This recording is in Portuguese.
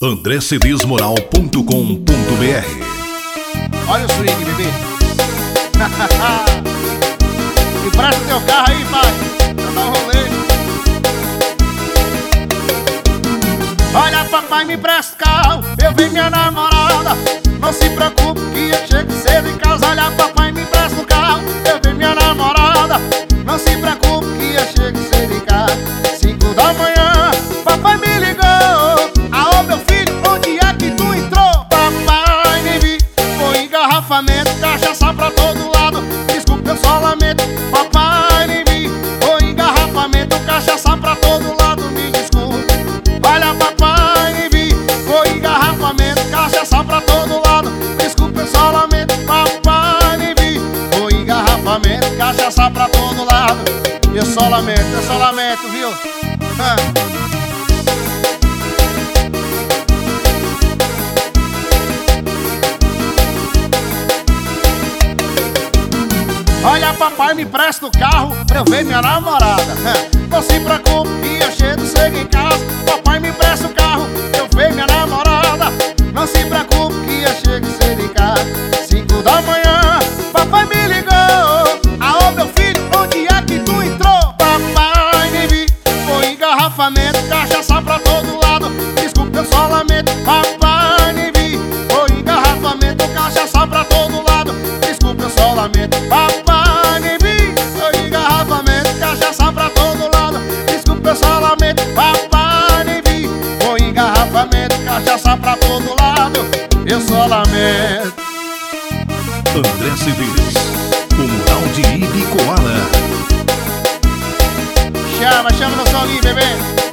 andrecedesmoral.com.br. Olha o swing, bebê. Empresta teu carro aí, pai, pra dar um rolê. Olha, papai, me empresta o carro, eu venho minha namorada. Não se preocupe que eu chego cedo em casa. Olha, papai, me empresta o carro, eu venho minha namorada. Não se preocupe que eu chego cedo em casa. 5 da manhã, papai me ligou. Aô, meu filho, onde é que tu entrou? Papai, nem vi, foi engarrafamento, cachaça pra todo lado. Desculpa, eu só lamento. Papai, nem vi, foi engarrafamento, cachaça pra todo lado. Me desculpe. Olha, papai, nem vi, foi engarrafamento, cachaça pra todo lado. Desculpa, eu só lamento. Papai, nem vi, foi engarrafamento, cachaça pra todo lado. Eu só lamento, viu? Olha, papai, me empresta o carro pra eu ver minha namorada. Não se preocupe que eu chego cedo em casa. Papai, me empresta o carro pra eu ver minha namorada. Não se preocupe que eu chego cedo em casa. 5 da manhã, papai me ligou. Aô, meu filho, onde é que tu entrou? Papai, nem vi, foi engarrafamento, cachaça pra todo lado. Desculpa, eu só lamento. Papai, nem vi, foi engarrafamento, cachaça pra todo lado. Desculpa, eu só lamento. Papai, nem vi, foi engarrafamento, cachaça pra todo lado. Desculpa, eu só lamento. Papai, nem vi, foi engarrafamento, cachaça pra todo lado. Eu só lamento. André Cedês, o Mural de Ibicoara. Chama no som ali, bebê.